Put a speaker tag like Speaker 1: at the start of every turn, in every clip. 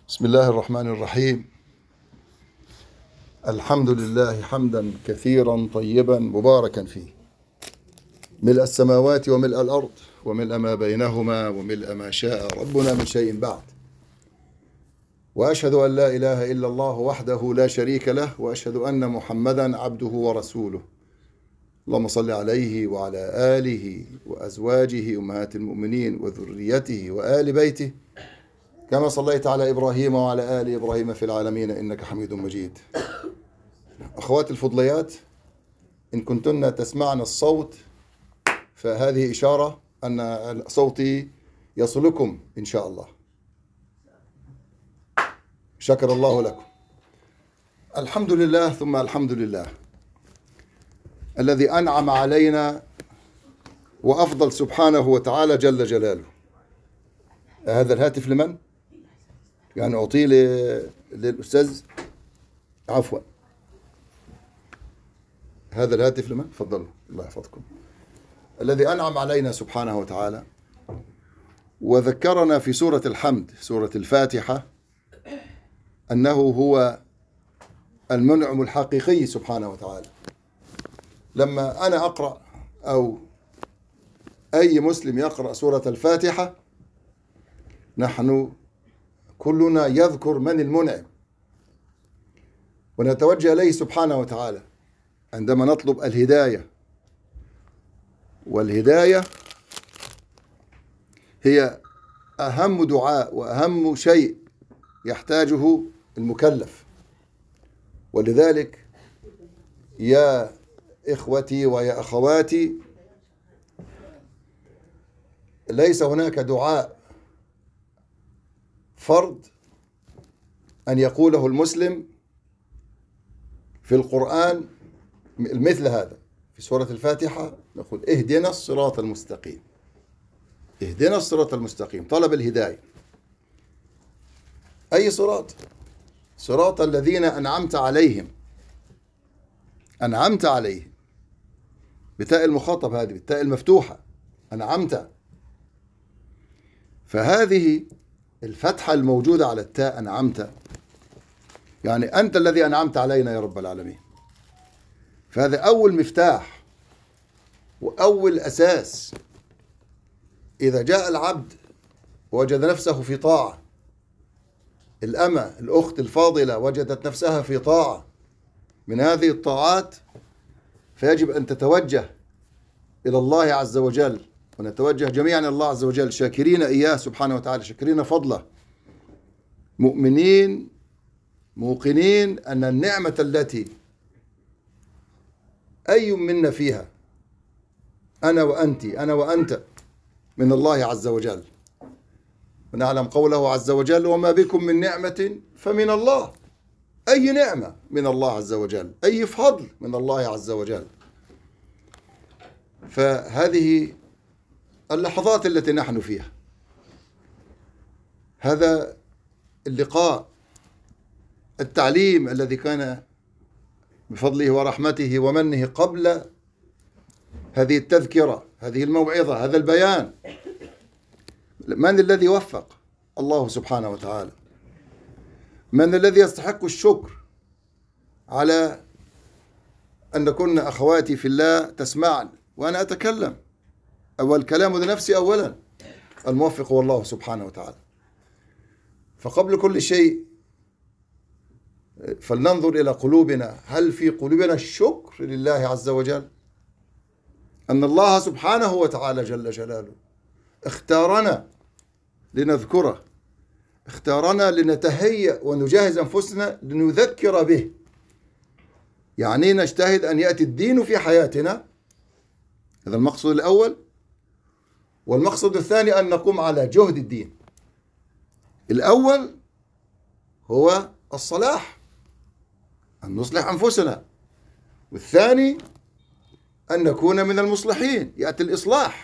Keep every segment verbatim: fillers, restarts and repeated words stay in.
Speaker 1: بسم الله الرحمن الرحيم. الحمد لله حمدا كثيرا طيبا مباركا فيه، ملء السماوات وملء الأرض وملء ما بينهما وملء ما شاء ربنا من شيء بعد. وأشهد أن لا إله إلا الله وحده لا شريك له، وأشهد أن محمدا عبده ورسوله. اللهم صل عليه وعلى آله وأزواجه أمهات المؤمنين وذريته وآل بيته كما صليت على إبراهيم وعلى آل إبراهيم في العالمين إنك حميد مجيد. أخواتي الفضليات، إن كنتن تسمعن الصوت فهذه إشارة أن صوتي يصلكم إن شاء الله. شكر الله لكم. الحمد لله ثم الحمد لله الذي أنعم علينا وأفضل سبحانه وتعالى جل جلاله. هذا الهاتف لمن؟ يعني أعطيه للأستاذ، عفوا، هذا الهاتف لمن؟ تفضلوا، الله يحفظكم. الذي أنعم علينا سبحانه وتعالى وذكرنا في سورة الحمد، سورة الفاتحة، أنه هو المنعم الحقيقي سبحانه وتعالى. لما أنا أقرأ أو أي مسلم يقرأ سورة الفاتحة، نحن كلنا يذكر من المنعم ونتوجه إليه سبحانه وتعالى عندما نطلب الهداية. والهداية هي أهم دعاء وأهم شيء يحتاجه المكلف. ولذلك يا إخوتي ويا أخواتي، ليس هناك دعاء فرض أن يقوله المسلم في القرآن مثل هذا. في سورة الفاتحة نقول اهدنا الصراط المستقيم، اهدنا الصراط المستقيم، طلب الهداية. أي صراط؟ صراط الذين أنعمت عليهم، أنعمت عليهم بتاء المخاطب، هذه بالتاء المفتوحة، أنعمت. فهذه الفتحة الموجودة على التاء، أنعمت، يعني أنت الذي أنعمت علينا يا رب العالمين. فهذا أول مفتاح وأول أساس. إذا جاء العبد وجد نفسه في طاعة، الأمة الأخت الفاضلة وجدت نفسها في طاعة من هذه الطاعات، فيجب أن تتوجه إلى الله عز وجل، ونتوجه جميعا إلى الله عز وجل شاكرين إياه سبحانه وتعالى، شاكرين فضله، مؤمنين موقنين أن النعمة التي أي منا فيها، أنا وأنت، أنا وأنت، من الله عز وجل. ونعلم قوله عز وجل وما بكم من نعمة فمن الله. أي نعمة من الله عز وجل، أي فضل من الله عز وجل. فهذه اللحظات التي نحن فيها، هذا اللقاء، التعليم الذي كان بفضله ورحمته ومنه قبل هذه التذكرة، هذه الموعظة، هذا البيان، من الذي وفق؟ الله سبحانه وتعالى. من الذي يستحق الشكر على أن كنا أخواتي في الله تسمعن وأنا أتكلم؟ أول كلام لنفسي أولا، الموفق هو الله سبحانه وتعالى. فقبل كل شيء فلننظر إلى قلوبنا، هل في قلوبنا الشكر لله عز وجل؟ أن الله سبحانه وتعالى جل جلاله اختارنا لنذكره، اختارنا لنتهيأ ونجهز أنفسنا لنذكر به. يعني نجتهد أن يأتي الدين في حياتنا، هذا المقصد الأول. والمقصد الثاني أن نقوم على جهد الدين. الأول هو الصلاح، أن نصلح أنفسنا، والثاني أن نكون من المصلحين، يأتي الإصلاح.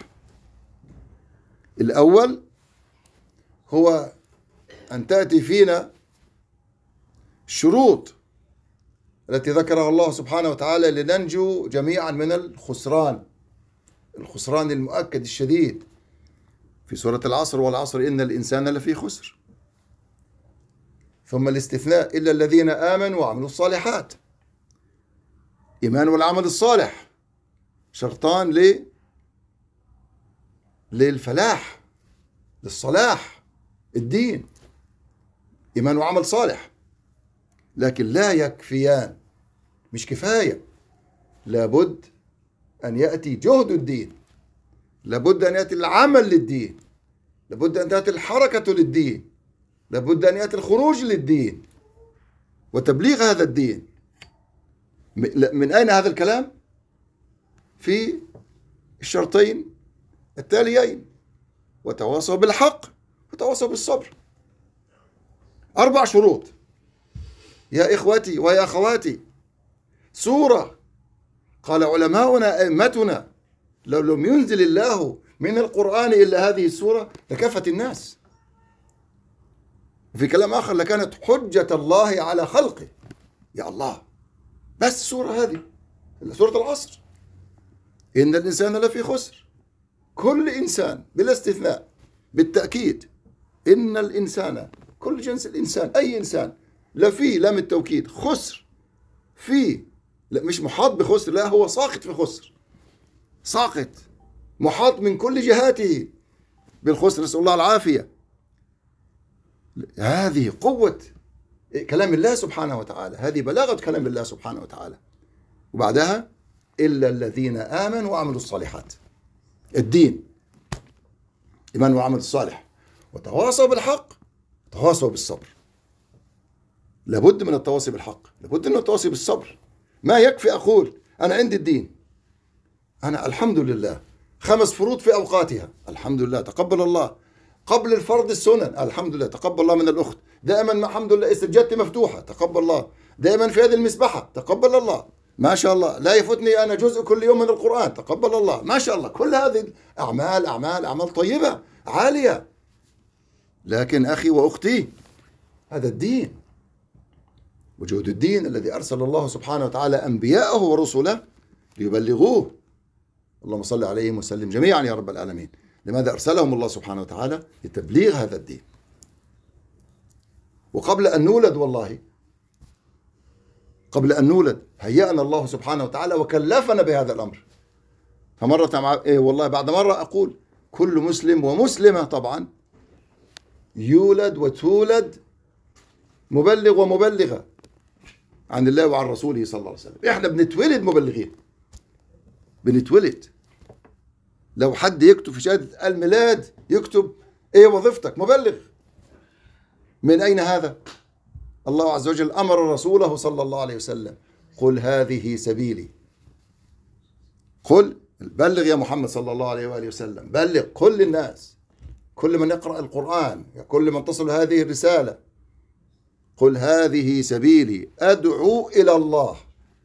Speaker 1: الأول هو أن تأتي فينا الشروط التي ذكرها الله سبحانه وتعالى لننجو جميعا من الخسران، الخسران المؤكد الشديد في سورة العصر، والعصر إن الإنسان لفي خسر. ثم الاستثناء إلا الذين آمنوا وعملوا الصالحات. إيمان والعمل الصالح شرطان ل للفلاح، للصلاح الدين، إيمان وعمل صالح. لكن لا يكفيان، مش كفاية، لابد أن يأتي جهد الدين، لابد أن يأتي العمل للدين، لابد أن تأتي الحركة للدين، لابد أن يأتي الخروج للدين وتبليغ هذا الدين. من أين هذا الكلام؟ في الشرطين التاليين: وتواصوا بالحق وتواصوا بالصبر. أربع شروط يا إخوتي ويا أخواتي. سورة قال علماؤنا أئمتنا لو لم ينزل الله من القرآن إلا هذه السورة لكفت الناس. وفي كلام آخر: لكانت حجة الله على خلقه. يا الله، بس السورة هذه، سورة العصر: إن الإنسان لفي خسر. كل إنسان بلا استثناء، بالتأكيد، إن الإنسان، كل جنس الإنسان، أي إنسان، لفي لام التوكيد، خسر، في، لا مش محاط بخسر، لا هو ساقط في خسر، ساقط محاط من كل جهاته بالخسر، نسأل الله العافية. هذه قوة كلام الله سبحانه وتعالى، هذه بلاغة كلام الله سبحانه وتعالى. وبعدها: إلا الذين آمنوا وعملوا الصالحات. الدين إيمان وعمل الصالح، وتواصوا بالحق وتواصوا بالصبر. لابد من التواصي بالحق، لابد من التواصي بالصبر. ما يكفي أقول أنا عندي الدين، أنا الحمد لله خمس فروض في أوقاتها، الحمد لله تقبل الله. قبل الفرض السنن، الحمد لله تقبل الله من الأخت. دائما الحمد لله سجادتي مفتوحة، تقبل الله. دائما في هذه المسبحة، تقبل الله، ما شاء الله. لا يفوتني أنا جزء كل يوم من القرآن، تقبل الله، ما شاء الله. كل هذه أعمال أعمال أعمال طيبة عالية. لكن أخي وأختي، هذا الدين، وجود الدين الذي أرسل الله سبحانه وتعالى أنبياءه ورسله ليبلغوه. اللهم صل عليهم وسلم جميعا يا رب العالمين. لماذا أرسلهم الله سبحانه وتعالى؟ لتبليغ هذا الدين. وقبل أن نولد، والله قبل أن نولد هيأنا الله سبحانه وتعالى وكلفنا بهذا الأمر. فمرة مع... إيه والله بعد مرة أقول: كل مسلم ومسلمة طبعا يولد وتولد مبلغ ومبلغة عن الله وعن رسوله صلى الله عليه وسلم. إحنا بنتولد مبلغين، بنتولد. لو حد يكتب في شهادة الميلاد يكتب إيه وظيفتك؟ مبلغ. من أين هذا؟ الله عز وجل أمر رسوله صلى الله عليه وسلم: قل هذه سبيلي. قل، بلغ يا محمد صلى الله عليه وآله وسلم، بلغ كل الناس، كل من يقرأ القرآن، كل من تصل هذه الرسالة. قل هذه سبيلي أدعو إلى الله.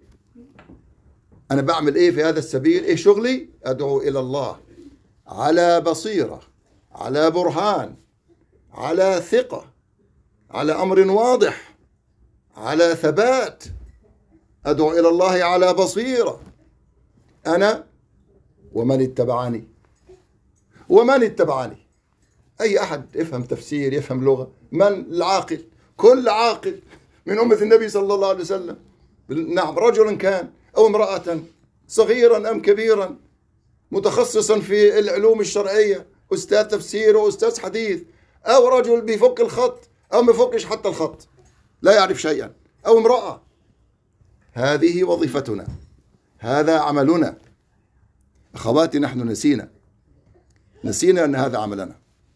Speaker 1: أنا بعمل إيه في هذا السبيل؟ إيه شغلي؟ أدعو إلى الله على بصيرة، على برهان، على ثقة، على أمر واضح، على ثبات. أدعو إلى الله على بصيرة، أنا ومن اتبعني. ومن اتبعني أي أحد يفهم تفسير، يفهم لغة. من العاقل؟ كل عاقل من أمة النبي صلى الله عليه وسلم، نعم، رجلا كان أو امرأة، صغيرا أم كبيرا، متخصصا في العلوم الشرعية، أستاذ تفسير وأستاذ حديث، أو رجل بيفك الخط أو ما يفكش حتى الخط، لا يعرف شيئا، أو امرأة. هذه وظيفتنا، هذا عملنا. أخواتي، نحن نسينا نسينا أن هذا عملنا.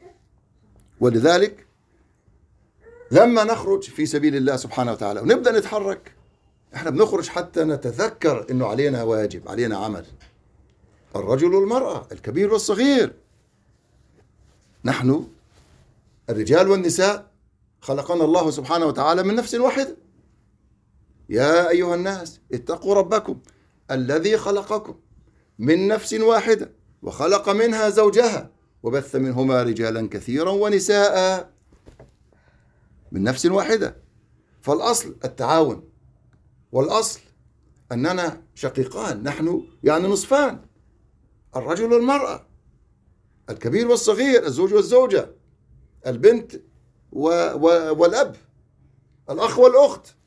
Speaker 1: ولذلك لما نخرج في سبيل الله سبحانه وتعالى ونبدأ نتحرك، احنا بنخرج حتى نتذكر انه علينا واجب، علينا عمل. الرجل والمرأة، الكبير والصغير، نحن الرجال والنساء خلقنا الله سبحانه وتعالى من نفس واحدة. يا أيها الناس اتقوا ربكم الذي خلقكم من نفس واحدة وخلق منها زوجها وبث منهما رجالا كثيرا ونساء. من نفس واحدة. فالأصل التعاون، والأصل أننا شقيقان، نحن يعني نصفان، الرجل والمرأة، الكبير والصغير، الزوج والزوجة، البنت و... و... والأب. الأخ والأخت،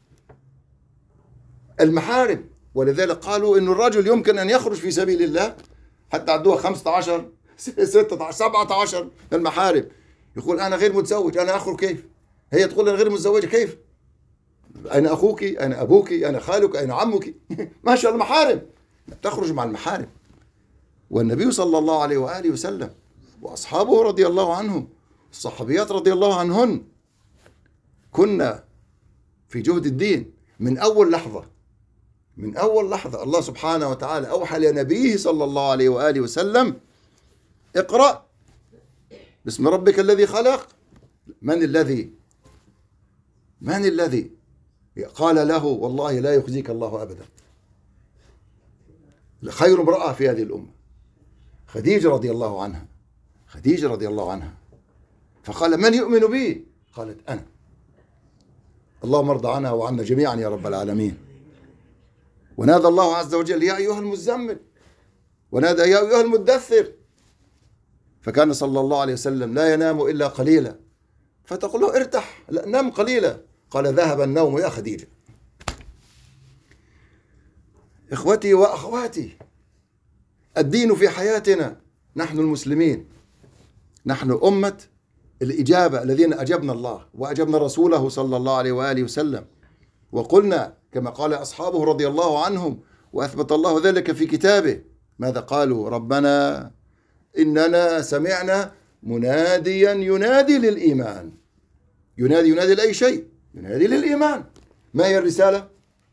Speaker 1: المحارم. ولذلك قالوا إن الرجل يمكن أن يخرج في سبيل الله، حتى عدوها خمسة عشر ستة عشر سبعة عشر المحارم. يقول أنا غير متزوج، أنا أخرج كيف؟ هي تقول أنا غير متزوجة، كيف؟ أنا أخوك، أنا أبوك، أنا خالك، أنا عمك. ما شاء الله محارم، تخرج مع المحارم. والنبي صلى الله عليه وآله وسلم وأصحابه رضي الله عنهم، الصحابيات رضي الله عنهن، كنا في جهد الدين من أول لحظة. من أول لحظة الله سبحانه وتعالى أوحى لنبيه صلى الله عليه وآله وسلم: اقرأ باسم ربك الذي خلق. من الذي من الذي قال له: والله لا يخزيك الله أبدا. خير امرأة في هذه الأمة خديجة رضي الله عنها، خديجة رضي الله عنها. فقال: من يؤمن بي؟ قالت: أنا. اللهم ارضى عنها وعنا جميعا يا رب العالمين. ونادى الله عز وجل: يا أيها المزمل، ونادى: يا أيها المدثر. فكان صلى الله عليه وسلم لا ينام إلا قليلا، فتقول له: ارتاح، لا نام قليلا. قال: ذهب النوم يا خديجة. إخوتي وأخواتي، الدين في حياتنا. نحن المسلمين، نحن أمة الإجابة، الذين أجبنا الله وأجبنا رسوله صلى الله عليه وآله وسلم، وقلنا كما قال أصحابه رضي الله عنهم، وأثبت الله ذلك في كتابه. ماذا قالوا؟ ربنا إننا سمعنا مناديا ينادي للإيمان. ينادي ينادي لأي شيء؟ ينادي للإيمان. ما هي الرسالة؟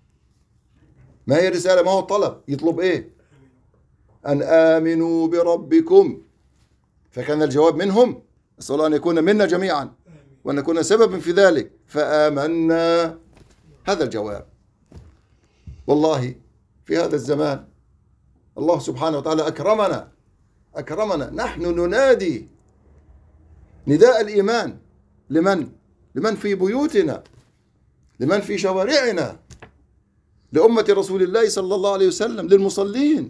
Speaker 1: ما هي الرسالة؟ ما هو الطلب؟ يطلب إيه؟ أن آمنوا بربكم. فكان الجواب منهم، أسأل الله أن يكون منا جميعا وأن نكون سببا في ذلك، فآمنا. هذا الجواب. والله في هذا الزمان الله سبحانه وتعالى أكرمنا أكرمنا نحن ننادي نداء الإيمان. لمن؟ لمن في بيوتنا، لمن في شوارعنا، لأمة رسول الله صلى الله عليه وسلم، للمصلين،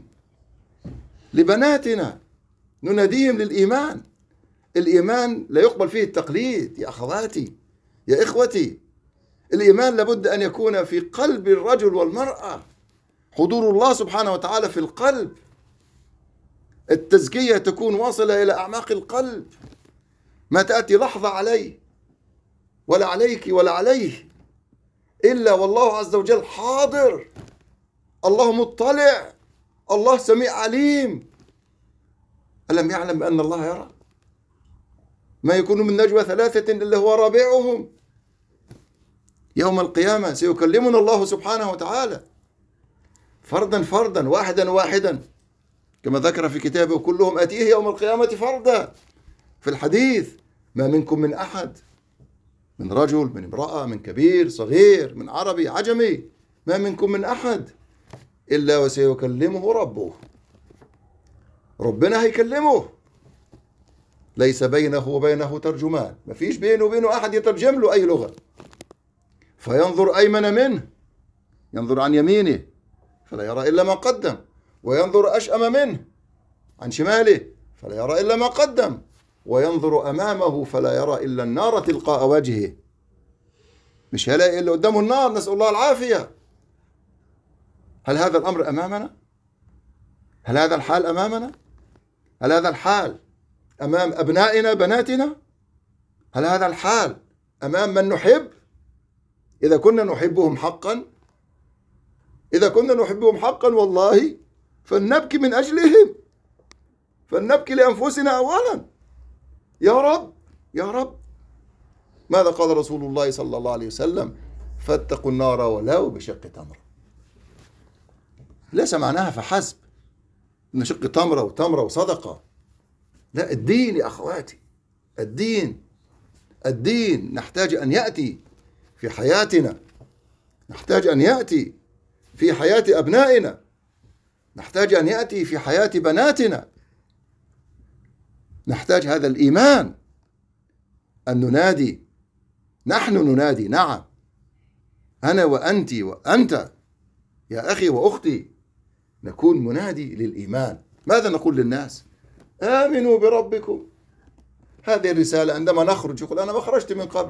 Speaker 1: لبناتنا، نناديهم للإيمان. الإيمان لا يقبل فيه التقليد يا أخواتي يا إخوتي. الإيمان لابد أن يكون في قلب الرجل والمرأة، حضور الله سبحانه وتعالى في القلب، التزكية تكون واصلة إلى أعماق القلب، ما تأتي لحظة عليه ولا عليك ولا عليه إلا والله عز وجل حاضر، الله مطلع، الله سميع عليم. ألم يعلم بأن الله يرى؟ ما يكون من نجوى ثلاثة إلا هو رابعهم. يوم القيامة سيكلمنا الله سبحانه وتعالى فردا فردا، واحدا واحدا، كما ذكر في كتابه: كلهم آتيه يوم القيامة فردا. في الحديث: ما منكم من أحد، من رجل، من امرأة، من كبير، صغير، من عربي، عجمي، ما منكم من أحد إلا وسيكلمه ربه. ربنا هيكلمه، ليس بينه وبينه ترجمان، ما فيش بينه وبينه أحد يترجم له أي لغة. فينظر أيمن منه، ينظر عن يمينه فلا يرى إلا ما قدم، وينظر أشأم منه عن شماله فلا يرى إلا ما قدم، وينظر أمامه فلا يرى إلا النار تلقاء وجهه. مش هيلاقي إلا قدامه النار، نسأل الله العافية. هل هذا الأمر أمامنا؟ هل هذا الحال أمامنا؟ هل هذا الحال أمام أبنائنا بناتنا؟ هل هذا الحال أمام من نحب؟ إذا كنا نحبهم حقا إذا كنا نحبهم حقا والله فلنبكي من أجلهم، فلنبكي لأنفسنا أولا. يا رب يا رب، ماذا قال رسول الله صلى الله عليه وسلم؟ فاتقوا النار ولو بشق تمرة. ليس معناها فحسب إن شق تمرة وتمرة وصدقة، لا، الدين يا أخواتي، الدين الدين نحتاج أن يأتي في حياتنا، نحتاج أن يأتي في حياة أبنائنا، نحتاج أن يأتي في حياة بناتنا. نحتاج هذا الإيمان، أن ننادي، نحن ننادي، نعم، أنا وأنت وأنت يا أخي وأختي، نكون منادي للإيمان. ماذا نقول للناس؟ آمنوا بربكم. هذه الرسالة. عندما نخرج يقول: أنا ما خرجت من قبل،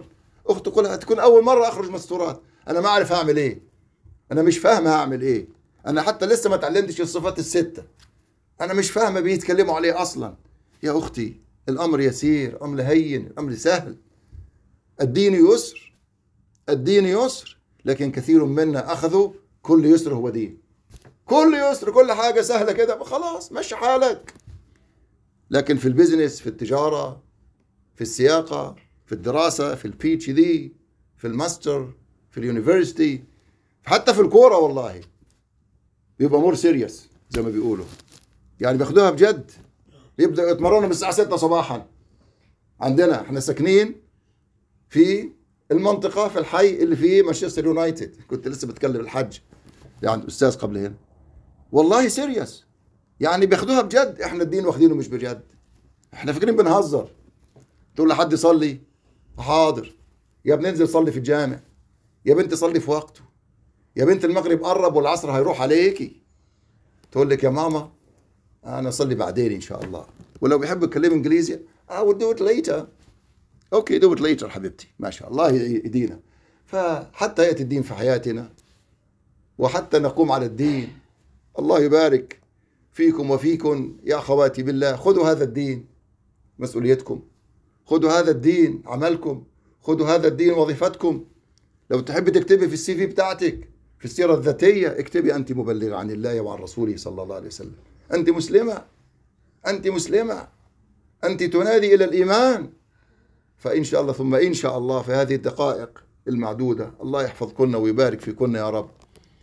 Speaker 1: اخت تقولها تكون اول مره اخرج مستورات، انا ما اعرف اعمل ايه، انا مش فاهم هعمل ايه، انا حتى لسه ما اتعلمتش الصفات السته، انا مش فاهمه بيتكلموا عليه اصلا. يا اختي الامر يسير، امر هين، امر سهل. الدين يسر، الدين يسر، لكن كثير منا اخذوا كل يسر هو دين، كل يسر، كل حاجه سهله كده خلاص مشي حالك. لكن في البيزنس، في التجاره، في السياقه، في الدراسه، في البي اتش دي، في الماستر، في اليونيفرسيتي، حتى في الكوره والله بيبقى مور سيريس زي ما بيقولوا، يعني بياخدوها بجد. يبدأ يتمرنوا من الساعة ستة صباحا. عندنا احنا ساكنين في المنطقة، في الحي اللي فيه مانشستر يونايتد، كنت لسه بتكلم الحج يعني أستاذ قبل هنا، والله سيريس، يعني بياخدوها بجد. احنا الدين واخدينه مش بجد، احنا فاكرين بنهزر. تقول لحد يصلي، حاضر يا ابني انزل صلي في الجامع، يا بنت صلي في وقته، يا بنت المغرب قرب والعصر هيروح عليكي، تقول لك يا ماما انا اصلي بعدين ان شاء الله. ولو بيحب يتكلم انجليزي I will do it later. اوكي do it later حبيبتي، ما شاء الله يدينا. فحتى ياتي الدين في حياتنا وحتى نقوم على الدين. الله يبارك فيكم وفيكم يا اخواتي بالله. خذوا هذا الدين مسؤوليتكم، خذوا هذا الدين عملكم، خذوا هذا الدين وظيفتكم. لو تحب تكتبي في السي في بتاعتك في السيرة الذاتية اكتبي أنت مبلغة عن الله وعن رسوله صلى الله عليه وسلم، أنت مسلمة، أنت مسلمة، أنت تنادي إلى الإيمان. فإن شاء الله ثم إن شاء الله في هذه الدقائق المعدودة، الله يحفظكن ويبارك فيكن يا رب.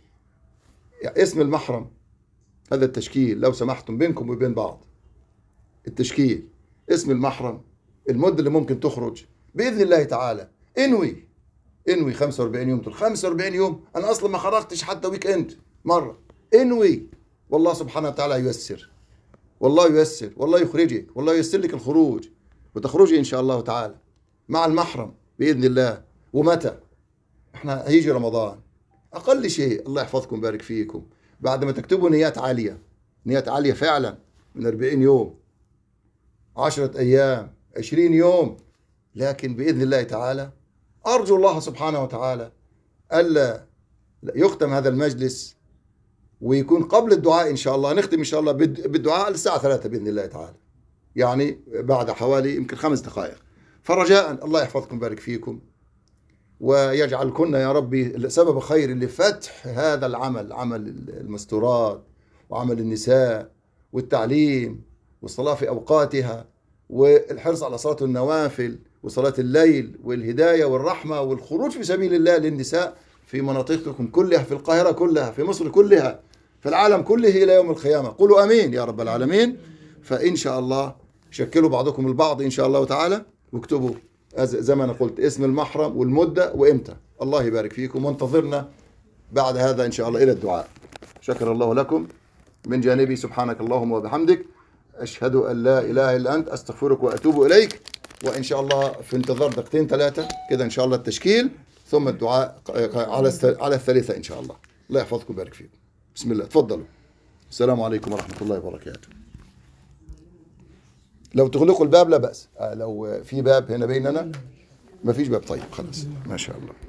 Speaker 1: يعني اسم المحرم هذا التشكيل لو سمحتم بينكم وبين بعض، التشكيل اسم المحرم، المدة اللي ممكن تخرج بإذن الله تعالى. انوي انوي خمسة وأربعين يوم، تقول خمسة وأربعين يوم انا اصلا ما خرجتش حتى ويك اند مره. انوي والله سبحانه وتعالى ييسر، والله ييسر، والله يخرجك، والله ييسر لك الخروج وتخرجي ان شاء الله تعالى مع المحرم باذن الله. ومتى؟ احنا هيجي رمضان اقل شيء، الله يحفظكم ويبارك فيكم، بعد ما تكتبوا نيات عاليه، نيات عاليه فعلا، من أربعين يوم، عشرة ايام، عشرين يوم، لكن باذن الله تعالى أرجو الله سبحانه وتعالى ألا يختم هذا المجلس ويكون قبل الدعاء إن شاء الله. نختم إن شاء الله بالدعاء الساعة ثلاثة بإذن الله تعالى، يعني بعد حوالي يمكن خمس دقائق. فرجاء الله يحفظكم ويبارك فيكم ويجعلكن يا ربي سبب خير لفتح هذا العمل، عمل المستورات وعمل النساء والتعليم والصلاة في أوقاتها والحرص على صلاة النوافل وصلاة الليل والهداية والرحمة والخروج في سبيل الله للنساء في مناطقكم كلها، في القاهرة كلها، في مصر كلها، في العالم كله إلى يوم القيامة. قولوا أمين يا رب العالمين. فإن شاء الله شكلوا بعضكم البعض إن شاء الله تعالى، واكتبوا زي ما أنا قلت اسم المحرم والمدة وإمتى. الله يبارك فيكم وانتظرنا بعد هذا إن شاء الله إلى الدعاء. شكر الله لكم من جانبي، سبحانك اللهم وبحمدك، أشهد أن لا إله إلا أنت، أستغفرك وأتوب إليك. وإن شاء الله في انتظار دقيقتين ثلاثة كده إن شاء الله التشكيل، ثم الدعاء على على الثالثة إن شاء الله. الله يحفظكم ويبارك فيكم. بسم الله، تفضلوا. السلام عليكم ورحمة الله وبركاته. لو تغلقوا الباب لا بأس، لو في باب هنا بيننا، ما فيش باب، طيب خلاص ما شاء الله.